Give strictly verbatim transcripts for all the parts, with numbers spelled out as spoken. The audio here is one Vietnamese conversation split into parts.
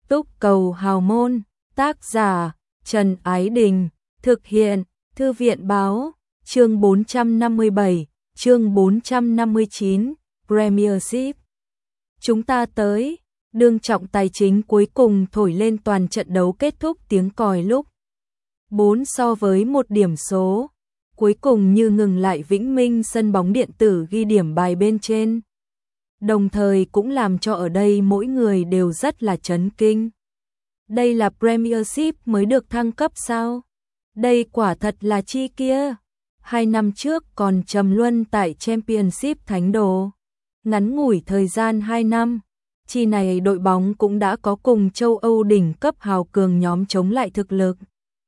Túc Cầu Hào Môn, tác giả Trần Ái Đình, thực hiện Thư viện Báo, chương bốn trăm năm mươi bảy, chương bốn trăm năm mươi chín, Premiership. Chúng ta tới, đương trọng tài chính cuối cùng thổi lên toàn trận đấu kết thúc tiếng còi lúc bốn so với một điểm số. Cuối cùng như ngừng lại Vĩnh Minh sân bóng điện tử ghi điểm bài bên trên. Đồng thời cũng làm cho ở đây mỗi người đều rất là chấn kinh. Đây là Premiership mới được thăng cấp sao? Đây quả thật là chi kia. Hai năm trước còn trầm luân tại Championship Thánh Đồ. Ngắn ngủi thời gian hai năm, chi này đội bóng cũng đã có cùng châu Âu đỉnh cấp hào cường nhóm chống lại thực lực.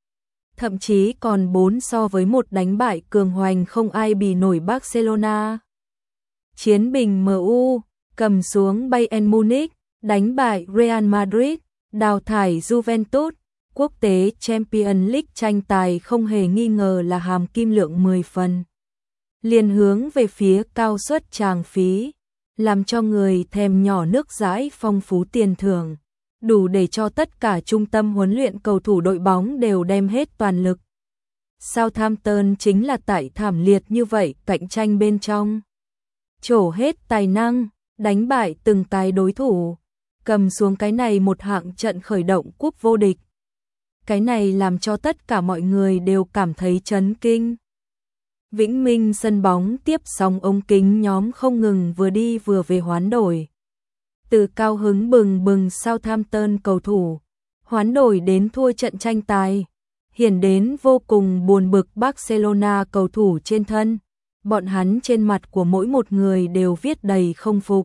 Thậm chí còn bốn so với một đánh bại cường hoành không ai bì nổi Barcelona. Chiến bình em u, cầm xuống Bayern Munich, đánh bại Real Madrid, đào thải Juventus. Quốc tế Champions League tranh tài không hề nghi ngờ là hàm kim lượng mười phần. Liền hướng về phía cao suất tràng phí, làm cho người thèm nhỏ nước dãi phong phú tiền thưởng, đủ để cho tất cả trung tâm huấn luyện cầu thủ đội bóng đều đem hết toàn lực. Southampton chính là tại thảm liệt như vậy, cạnh tranh bên trong, trổ hết tài năng, đánh bại từng cái đối thủ, cầm xuống cái này một hạng trận khởi động cúp vô địch. Cái này làm cho tất cả mọi người đều cảm thấy chấn kinh. Vĩnh Minh sân bóng tiếp sóng ống kính nhóm không ngừng vừa đi vừa về hoán đổi. Từ cao hứng bừng bừng Southampton cầu thủ, hoán đổi đến thua trận tranh tài, hiển đến vô cùng buồn bực Barcelona cầu thủ trên thân. Bọn hắn trên mặt của mỗi một người đều viết đầy không phục.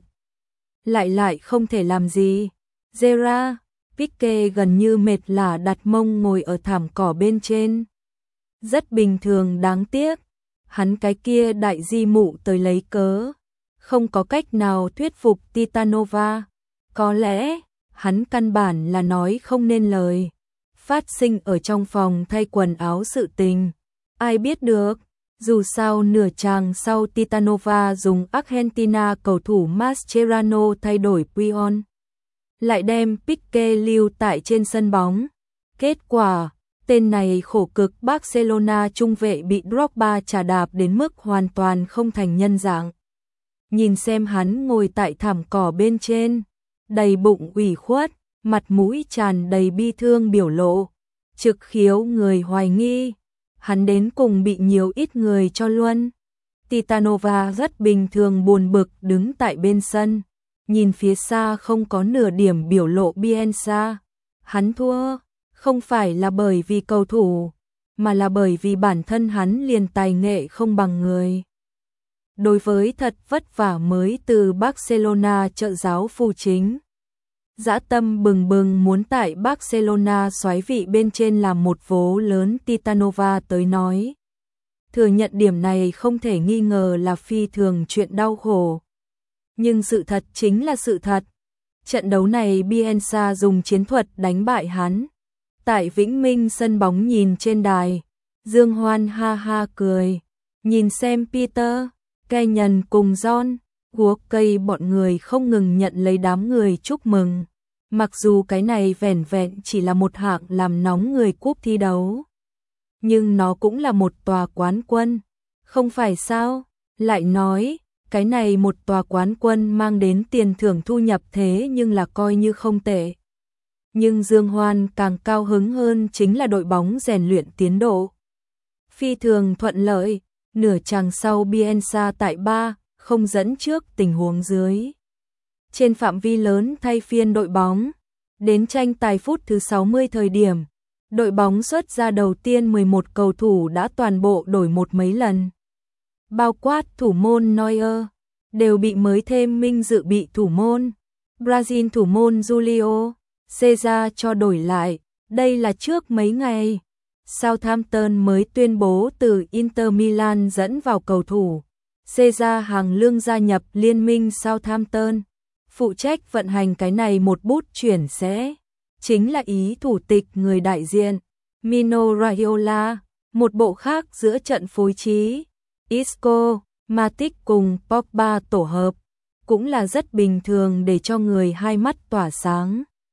Lại lại không thể làm gì. Gerrard Piqué gần như mệt lả đặt mông ngồi ở thảm cỏ bên trên. Rất bình thường, đáng tiếc. Hắn cái kia đại di mụ tới lấy cớ. Không có cách nào thuyết phục Titanova. Có lẽ, hắn căn bản là nói không nên lời. Phát sinh ở trong phòng thay quần áo sự tình. Ai biết được, dù sao nửa chàng sau Titanova dùng Argentina cầu thủ Mascherano thay đổi Puyol. Lại đem Piqué lưu tại trên sân bóng. Kết quả, tên này khổ cực Barcelona trung vệ bị Drogba chà đạp đến mức hoàn toàn không thành nhân dạng. Nhìn xem hắn ngồi tại thảm cỏ bên trên, đầy bụng ủy khuất, mặt mũi tràn đầy bi thương biểu lộ, trực khiếu người hoài nghi, hắn đến cùng bị nhiều ít người cho luôn. Titanova rất bình thường buồn bực đứng tại bên sân, nhìn phía xa không có nửa điểm biểu lộ Bielsa. Hắn thua, không phải là bởi vì cầu thủ, mà là bởi vì bản thân hắn liền tài nghệ không bằng người. Đối với thật vất vả mới từ Barcelona trợ giáo phụ chính, dã tâm bừng bừng muốn tại Barcelona soái vị bên trên làm một vố lớn, Titanova tới nói. Thừa nhận điểm này không thể nghi ngờ là phi thường chuyện đau khổ. Nhưng sự thật chính là sự thật. Trận đấu này Bielsa dùng chiến thuật đánh bại hắn. Tại Vĩnh Minh sân bóng nhìn trên đài, Dương Hoan ha ha cười. Nhìn xem Peter, Kenyon cùng John, guốc cây bọn người không ngừng nhận lấy đám người chúc mừng. Mặc dù cái này vẻn vẹn chỉ là một hạng làm nóng người cúp thi đấu, nhưng nó cũng là một tòa quán quân, không phải sao? Lại nói, cái này một tòa quán quân mang đến tiền thưởng thu nhập thế nhưng là coi như không tệ. Nhưng Dương Hoan càng cao hứng hơn chính là đội bóng rèn luyện tiến độ. Phi thường thuận lợi, nửa chàng sau Bielsa tại ba không dẫn trước tình huống dưới. Trên phạm vi lớn thay phiên đội bóng, đến tranh tài phút thứ sáu mươi thời điểm, đội bóng xuất ra đầu tiên mười một cầu thủ đã toàn bộ đổi một mấy lần. Bao quát thủ môn Neuer, đều bị mới thêm minh dự bị thủ môn. Brazil thủ môn Julio Cesar cho đổi lại, đây là trước mấy ngày. Southampton mới tuyên bố từ Inter Milan dẫn vào cầu thủ. Cesar hàng lương gia nhập liên minh Southampton. Phụ trách vận hành cái này một bút chuyển sẽ chính là ý thủ tịch người đại diện Mino Raiola. Một bộ khác giữa trận phối trí Isco, Matic cùng Pogba tổ hợp cũng là rất bình thường để cho người hai mắt tỏa sáng.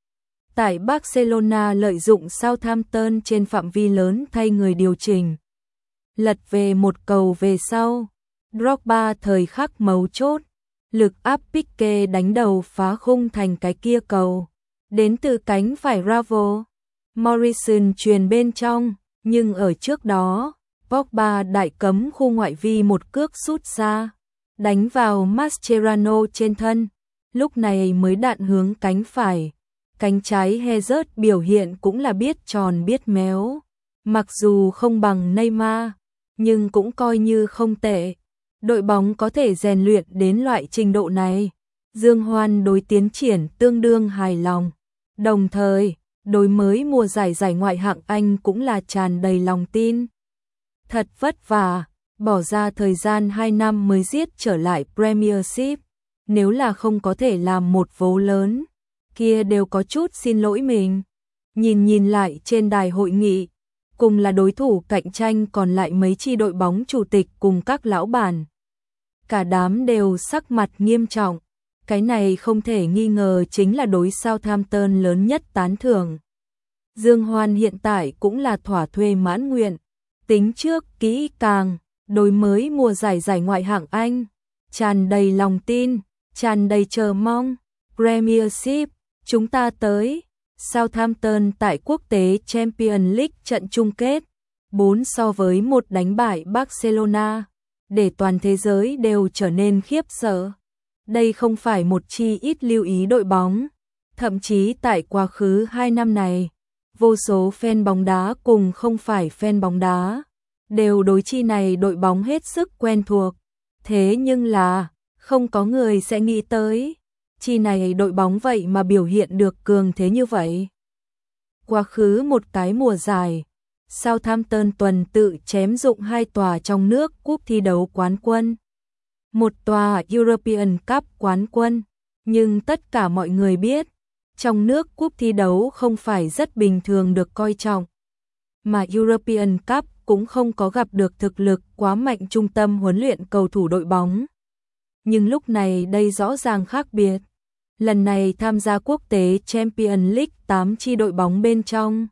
tại Barcelona lợi dụng Southampton trên phạm vi lớn thay người điều chỉnh. Lật về một cầu về sau, Drogba thời khắc mấu chốt, lực áp Pique đánh đầu phá khung thành cái kia cầu. Đến từ cánh phải Ravo, Morrison truyền bên trong, nhưng ở trước đó, Pogba đại cấm khu ngoại vi một cước sút xa, đánh vào Mascherano trên thân, lúc này mới đạn hướng cánh phải. Cánh trái Hazard biểu hiện cũng là biết tròn biết méo, mặc dù không bằng Neymar, nhưng cũng coi như không tệ. Đội bóng có thể rèn luyện đến loại trình độ này, Dương Hoan đối tiến triển tương đương hài lòng. Đồng thời, đối mới mùa giải giải ngoại hạng Anh cũng là tràn đầy lòng tin. Thật vất vả, bỏ ra thời gian hai năm mới giết trở lại Premiership, nếu là không có thể làm một vố lớn, kia đều có chút xin lỗi mình. Nhìn nhìn lại trên đài hội nghị, cùng là đối thủ cạnh tranh còn lại mấy chi đội bóng chủ tịch cùng các lão bản. Cả đám đều sắc mặt nghiêm trọng, cái này không thể nghi ngờ chính là đối Southampton lớn nhất tán thưởng. Dương Hoan hiện tại cũng là thỏa thuê mãn nguyện, tính trước kỹ càng, đối mới mùa giải giải ngoại hạng Anh, tràn đầy lòng tin, tràn đầy chờ mong. Premiership, chúng ta tới. Southampton tại quốc tế Champions League trận chung kết, bốn so với một đánh bại Barcelona, để toàn thế giới đều trở nên khiếp sợ. Đây không phải một chi ít lưu ý đội bóng, thậm chí tại quá khứ hai năm này, vô số fan bóng đá cùng không phải fan bóng đá, đều đối chi này đội bóng hết sức quen thuộc. Thế nhưng là, không có người sẽ nghĩ tới, chi này đội bóng vậy mà biểu hiện được cường thế như vậy. Quá khứ một cái mùa giải, Southampton tuần tự chém dụng hai tòa trong nước cúp thi đấu quán quân, một tòa European Cup quán quân, nhưng tất cả mọi người biết, trong nước cúp thi đấu không phải rất bình thường được coi trọng, mà European Cup cũng không có gặp được thực lực quá mạnh trung tâm huấn luyện cầu thủ đội bóng. Nhưng lúc này đây rõ ràng khác biệt. Lần này tham gia quốc tế Champions League tám chi đội bóng bên trong,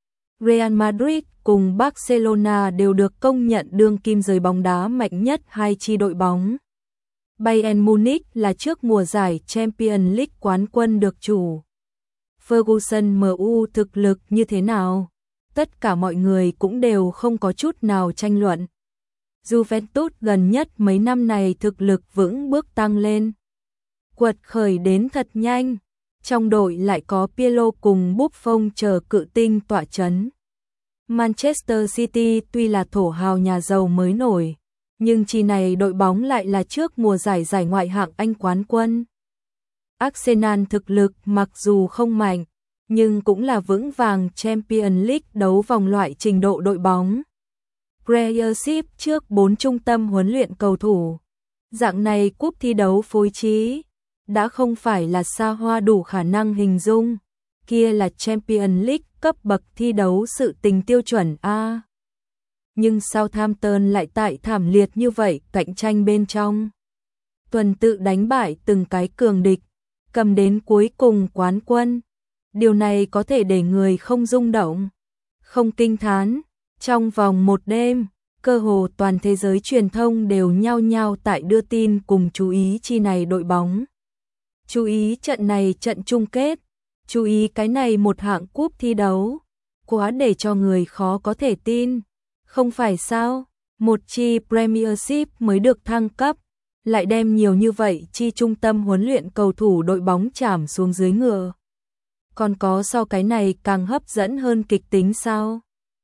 Real Madrid cùng Barcelona đều được công nhận đương kim giới bóng đá mạnh nhất hai chi đội bóng. Bayern Munich là trước mùa giải Champions League quán quân được chủ. Ferguson em u thực lực như thế nào? Tất cả mọi người cũng đều không có chút nào tranh luận. Juventus gần nhất mấy năm này thực lực vững bước tăng lên, quật khởi đến thật nhanh. Trong đội lại có Pirlo cùng Buffon chờ cự tinh tọa chấn. Manchester City tuy là thổ hào nhà giàu mới nổi, nhưng chi này đội bóng lại là trước mùa giải giải ngoại hạng Anh quán quân. Arsenal thực lực mặc dù không mạnh, nhưng cũng là vững vàng Champions League đấu vòng loại trình độ đội bóng. Premiership trước bốn trung tâm huấn luyện cầu thủ. Dạng này cúp thi đấu phối trí, đã không phải là xa hoa đủ khả năng hình dung, kia là Champions League cấp bậc thi đấu sự tình tiêu chuẩn A. Nhưng Southampton lại tại thảm liệt như vậy cạnh tranh bên trong. Tuần tự đánh bại từng cái cường địch, cầm đến cuối cùng quán quân. Điều này có thể để người không rung động, không kinh thán. Trong vòng một đêm, cơ hồ toàn thế giới truyền thông đều nhao nhao tại đưa tin cùng chú ý chi này đội bóng. Chú ý trận này trận chung kết, chú ý cái này một hạng cúp thi đấu, quá để cho người khó có thể tin. Không phải sao, một chi Premiership mới được thăng cấp, lại đem nhiều như vậy chi trung tâm huấn luyện cầu thủ đội bóng chảm xuống dưới ngựa. Còn có so cái này càng hấp dẫn hơn kịch tính sao?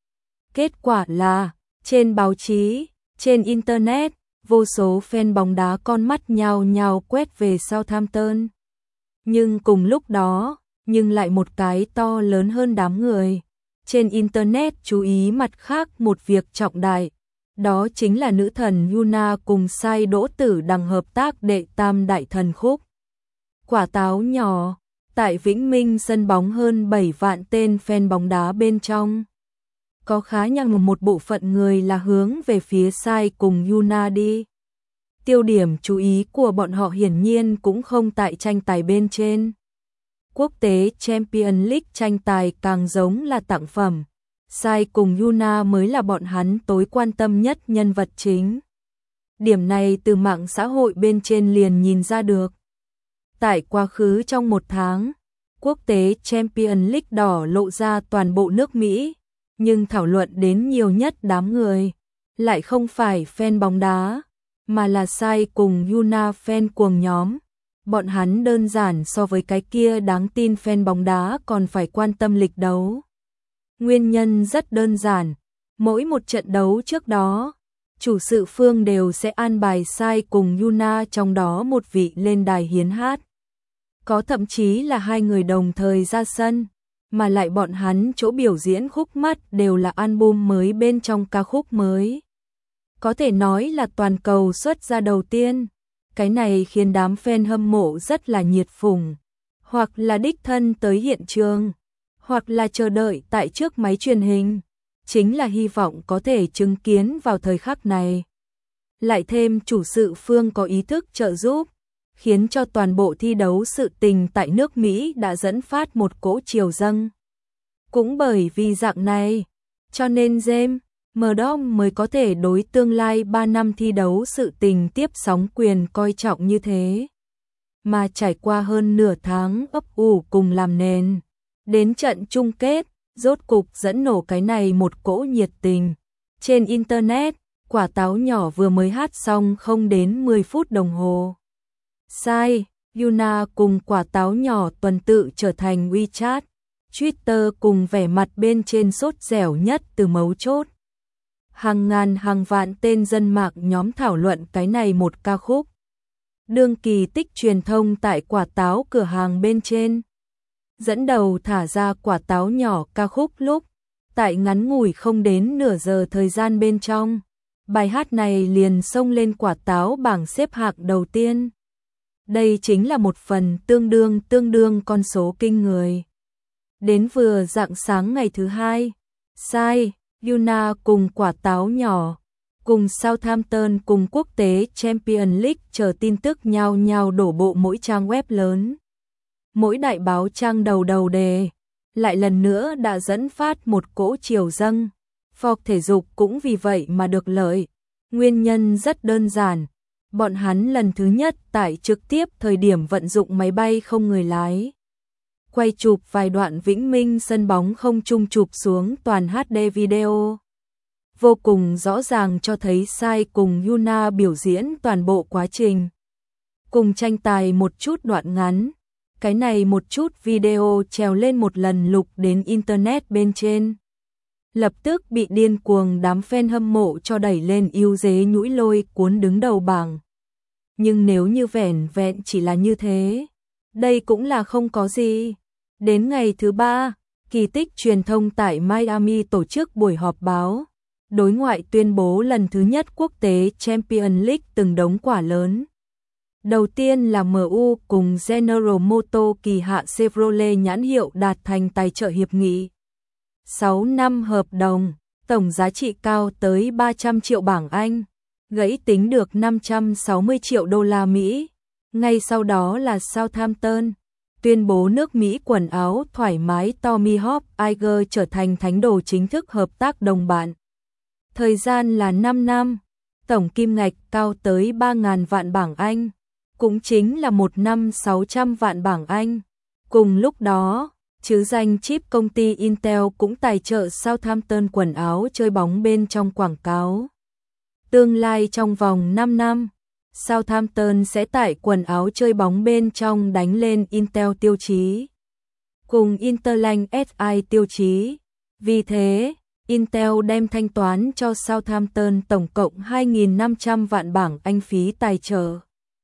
Kết quả là, trên báo chí, trên Internet, vô số fan bóng đá con mắt nhao nhao quét về Southampton. Nhưng cùng lúc đó, nhưng lại một cái to lớn hơn đám người. Trên Internet chú ý mặt khác một việc trọng đại, đó chính là nữ thần Yuna cùng Sai Đỗ Tử Đằng hợp tác đệ tam đại thần khúc. Quả táo nhỏ, tại Vĩnh Minh sân bóng hơn bảy vạn tên fan bóng đá bên trong. Có khá nhằng một bộ phận người là hướng về phía Sai cùng Yuna đi. Tiêu điểm chú ý của bọn họ hiển nhiên cũng không tại tranh tài bên trên. quốc tế Champions League tranh tài càng giống là tặng phẩm. Sai cùng Yuna mới là bọn hắn tối quan tâm nhất nhân vật chính. Điểm này từ mạng xã hội bên trên liền nhìn ra được. Tại quá khứ trong một tháng, quốc tế Champions League đỏ lộ ra toàn bộ nước Mỹ, nhưng thảo luận đến nhiều nhất đám người lại không phải fan bóng đá, mà là Sai cùng Yuna fan cuồng nhóm. Bọn hắn đơn giản so với cái kia đáng tin fan bóng đá còn phải quan tâm lịch đấu. Nguyên nhân rất đơn giản, mỗi một trận đấu trước đó, chủ sự phương đều sẽ an bài Sai cùng Yuna trong đó một vị lên đài hiến hát. Có thậm chí là hai người đồng thời ra sân, mà lại bọn hắn chỗ biểu diễn khúc mắt đều là album mới bên trong ca khúc mới. Có thể nói là toàn cầu xuất ra đầu tiên. Cái này khiến đám fan hâm mộ rất là nhiệt phủng, hoặc là đích thân tới hiện trường, hoặc là chờ đợi tại trước máy truyền hình, chính là hy vọng có thể chứng kiến vào thời khắc này. Lại thêm chủ sự phương có ý thức trợ giúp, khiến cho toàn bộ thi đấu sự tình tại nước Mỹ đã dẫn phát một cỗ chiều dâng. Cũng bởi vì dạng này, cho nên James Murdoch mới có thể đối tương lai ba năm thi đấu sự tình tiếp sóng quyền coi trọng như thế. Mà trải qua hơn nửa tháng ấp ủ cùng làm nền, đến trận chung kết, rốt cục dẫn nổ cái này một cỗ nhiệt tình. Trên Internet, quả táo nhỏ vừa mới hát xong không đến mười phút đồng hồ. Sai, Yuna cùng quả táo nhỏ tuần tự trở thành WeChat, Twitter cùng vẻ mặt bên trên sốt dẻo nhất từ mấu chốt. Hàng ngàn hàng vạn tên dân mạng nhóm thảo luận cái này một ca khúc. Đương kỳ tích truyền thông tại quả táo cửa hàng bên trên dẫn đầu thả ra quả táo nhỏ ca khúc lúc, tại ngắn ngủi không đến nửa giờ thời gian bên trong, bài hát này liền xông lên quả táo bảng xếp hạng đầu tiên. Đây chính là một phần tương đương tương đương con số kinh người. Đến vừa rạng sáng ngày thứ hai, Sai, Yuna cùng quả táo nhỏ, cùng Southampton cùng quốc tế Champions League chờ tin tức nhao nhao đổ bộ mỗi trang web lớn. Mỗi đại báo trang đầu đầu đề, lại lần nữa đã dẫn phát một cỗ chiều dâng. Fox thể dục cũng vì vậy mà được lợi. Nguyên nhân rất đơn giản, bọn hắn lần thứ nhất tại trực tiếp thời điểm vận dụng máy bay không người lái. Quay chụp vài đoạn Vĩnh Minh sân bóng không trung chụp xuống toàn hát đê video. Vô cùng rõ ràng cho thấy Sai cùng Yuna biểu diễn toàn bộ quá trình. Cùng tranh tài một chút đoạn ngắn. Cái này một chút video trèo lên một lần lục đến Internet bên trên. Lập tức bị điên cuồng đám fan hâm mộ cho đẩy lên ưu dế nhũi lôi cuốn đứng đầu bảng. Nhưng nếu như vẻn vẹn chỉ là như thế, đây cũng là không có gì. Đến ngày thứ ba, kỳ tích truyền thông tại Miami tổ chức buổi họp báo, đối ngoại tuyên bố lần thứ nhất quốc tế Champions League từng đống quả lớn. Đầu tiên là em u cùng General Motors kỳ hạ Chevrolet nhãn hiệu đạt thành tài trợ hiệp nghị. sáu năm hợp đồng, tổng giá trị cao tới ba trăm triệu bảng Anh, gãy tính được năm trăm sáu mươi triệu đô la Mỹ. Ngay sau đó là Southampton, tuyên bố nước Mỹ quần áo thoải mái Tommy Hilfiger trở thành thánh đồ chính thức hợp tác đồng bạn. Thời gian là năm năm, tổng kim ngạch cao tới ba nghìn vạn bảng Anh, cũng chính là một năm sáu trăm vạn bảng Anh. Cùng lúc đó, chứ danh chip công ty Intel cũng tài trợ Southampton quần áo chơi bóng bên trong quảng cáo. Tương lai trong vòng năm năm, Southampton sẽ tải quần áo chơi bóng bên trong đánh lên Intel tiêu chí, cùng Interlink ét i tiêu chí. Vì thế, Intel đem thanh toán cho Southampton tổng cộng hai nghìn năm trăm vạn bảng Anh phí tài trợ.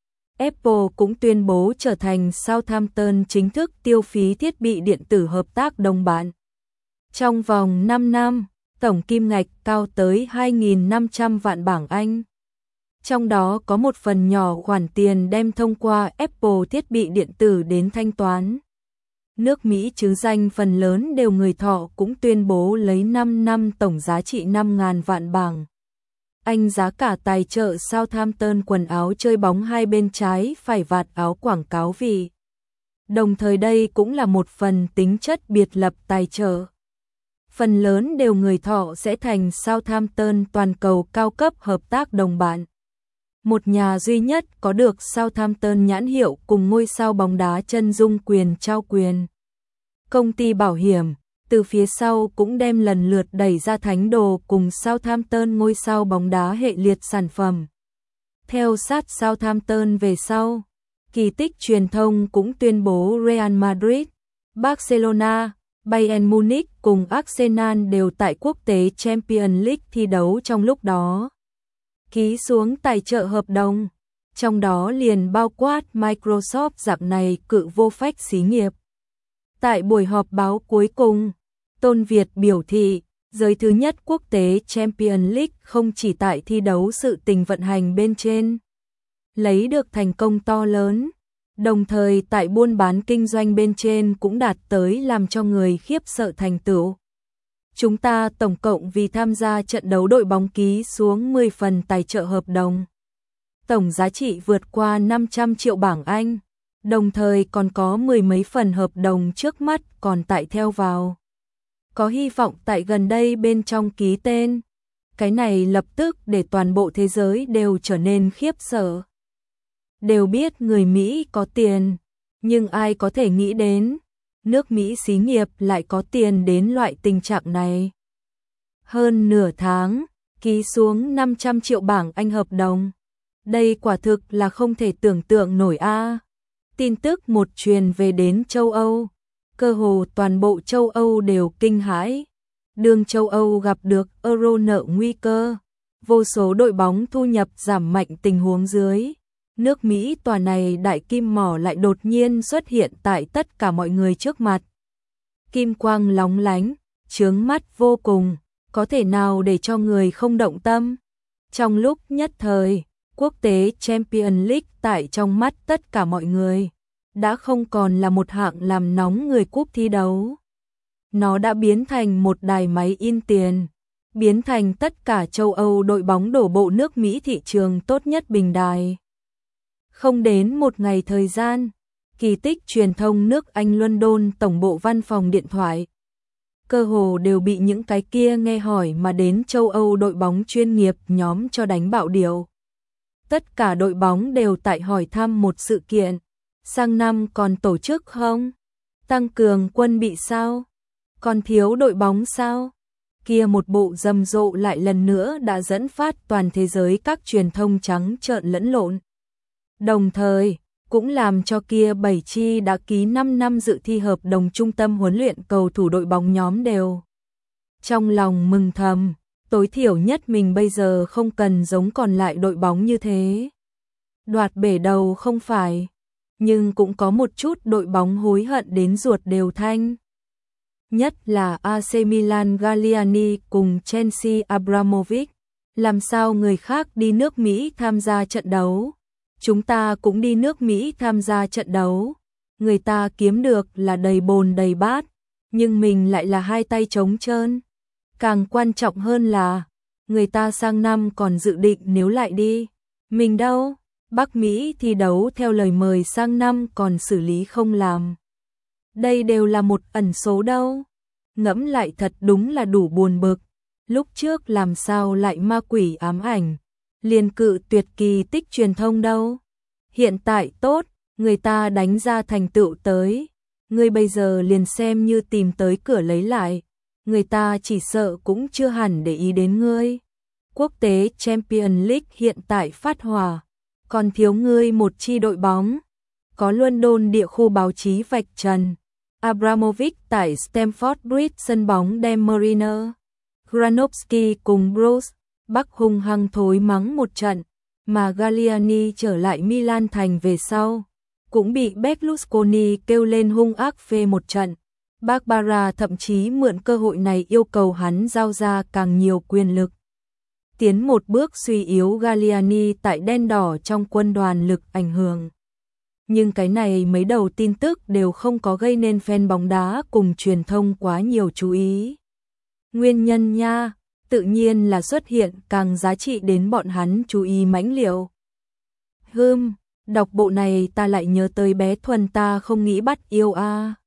Apple cũng tuyên bố trở thành Southampton chính thức tiêu phí thiết bị điện tử hợp tác đồng bạn. Trong vòng năm năm, tổng kim ngạch cao tới hai nghìn năm trăm vạn bảng Anh. Trong đó có một phần nhỏ khoản tiền đem thông qua Apple thiết bị điện tử đến thanh toán. Nước Mỹ chứ danh phần lớn đều người thọ cũng tuyên bố lấy năm năm tổng giá trị năm nghìn vạn bảng Anh giá cả tài trợ Southampton quần áo chơi bóng hai bên trái phải vạt áo quảng cáo vì Đồng thời đây cũng là một phần tính chất biệt lập tài trợ. Phần lớn đều người thọ sẽ thành Southampton toàn cầu cao cấp hợp tác đồng bạn. Một nhà duy nhất có được Southampton nhãn hiệu cùng ngôi sao bóng đá chân dung quyền trao quyền. Công ty bảo hiểm, từ phía sau cũng đem lần lượt đẩy ra thánh đồ cùng Southampton ngôi sao bóng đá hệ liệt sản phẩm. Theo sát Southampton về sau, kỳ tích truyền thông cũng tuyên bố Real Madrid, Barcelona, Bayern Munich cùng Arsenal đều tại quốc tế Champions League thi đấu trong lúc đó. Ký xuống tài trợ hợp đồng, trong đó liền bao quát Microsoft dạng này cự vô phách xí nghiệp. Tại buổi họp báo cuối cùng, Tôn Việt biểu thị, giới thứ nhất quốc tế Champions League không chỉ tại thi đấu sự tình vận hành bên trên, lấy được thành công to lớn, đồng thời tại buôn bán kinh doanh bên trên cũng đạt tới làm cho người khiếp sợ thành tựu. Chúng ta tổng cộng vì tham gia trận đấu đội bóng ký xuống mười phần tài trợ hợp đồng. Tổng giá trị vượt qua năm trăm triệu bảng Anh, đồng thời còn có mười mấy phần hợp đồng trước mắt còn tại theo vào. Có hy vọng tại gần đây bên trong ký tên. Cái này lập tức để toàn bộ thế giới đều trở nên khiếp sợ. Đều biết người Mỹ có tiền, nhưng ai có thể nghĩ đến, nước Mỹ xí nghiệp lại có tiền đến loại tình trạng này. Hơn nửa tháng, ký xuống năm trăm triệu bảng Anh hợp đồng. Đây quả thực là không thể tưởng tượng nổi a. Tin tức một truyền về đến châu Âu, cơ hồ toàn bộ châu Âu đều kinh hãi. Đường châu Âu gặp được Euro nợ nguy cơ, vô số đội bóng thu nhập giảm mạnh tình huống dưới. Nước Mỹ tòa này đại kim mỏ lại đột nhiên xuất hiện tại tất cả mọi người trước mặt. Kim quang lóng lánh, chướng mắt vô cùng, có thể nào để cho người không động tâm. Trong lúc nhất thời, quốc tế Champions League tại trong mắt tất cả mọi người, đã không còn là một hạng làm nóng người cúp thi đấu. Nó đã biến thành một đài máy in tiền, biến thành tất cả châu Âu đội bóng đổ bộ nước Mỹ thị trường tốt nhất bình đài. Không đến một ngày thời gian, kỳ tích truyền thông nước Anh London tổng bộ văn phòng điện thoại. Cơ hồ đều bị những cái kia nghe hỏi mà đến châu Âu đội bóng chuyên nghiệp nhóm cho đánh bạo điệu. Tất cả đội bóng đều tại hỏi thăm một sự kiện. Sang năm còn tổ chức không? Tăng cường quân bị sao? Còn thiếu đội bóng sao? Kia một bộ rầm rộ lại lần nữa đã dẫn phát toàn thế giới các truyền thông trắng trợn lẫn lộn. Đồng thời, cũng làm cho kia bảy chi đã ký năm năm dự thi hợp đồng trung tâm huấn luyện cầu thủ đội bóng nhóm đều. Trong lòng mừng thầm, tối thiểu nhất mình bây giờ không cần giống còn lại đội bóng như thế. Đoạt bể đầu không phải, nhưng cũng có một chút đội bóng hối hận đến ruột đều thanh. Nhất là a xê Milan Galliani cùng Chelsea Abramovich. Làm sao người khác đi nước Mỹ tham gia trận đấu? Chúng ta cũng đi nước Mỹ tham gia trận đấu. Người ta kiếm được là đầy bồn đầy bát, nhưng mình lại là hai tay trống trơn. Càng quan trọng hơn là, người ta sang năm còn dự định nếu lại đi. Mình đâu? Bắc Mỹ thi đấu theo lời mời sang năm còn xử lý không làm. Đây đều là một ẩn số đâu. Ngẫm lại thật đúng là đủ buồn bực. Lúc trước làm sao lại ma quỷ ám ảnh, liền cự tuyệt kỳ tích truyền thông đâu. Hiện tại tốt, người ta đánh ra thành tựu tới. Ngươi bây giờ liền xem như tìm tới cửa lấy lại. Người ta chỉ sợ cũng chưa hẳn để ý đến ngươi. Quốc tế Champions League hiện tại phát hỏa, còn thiếu ngươi một chi đội bóng. Có London địa khu báo chí vạch trần. Abramovich tại Stamford Bridge sân bóng đem Mariner, Granovsky cùng Bruce Bắc hung hăng thối mắng một trận, mà Galliani trở lại Milan thành về sau, cũng bị Berlusconi kêu lên hung ác phê một trận. Barbara thậm chí mượn cơ hội này yêu cầu hắn giao ra càng nhiều quyền lực. Tiến một bước suy yếu Galliani tại đen đỏ trong quân đoàn lực ảnh hưởng. Nhưng cái này mấy đầu tin tức đều không có gây nên fan bóng đá cùng truyền thông quá nhiều chú ý. Nguyên nhân nha, tự nhiên là xuất hiện càng giá trị đến bọn hắn chú ý mãnh liều. Hừm, Đọc bộ này ta lại nhớ tới bé Thuần ta không nghĩ bắt yêu a.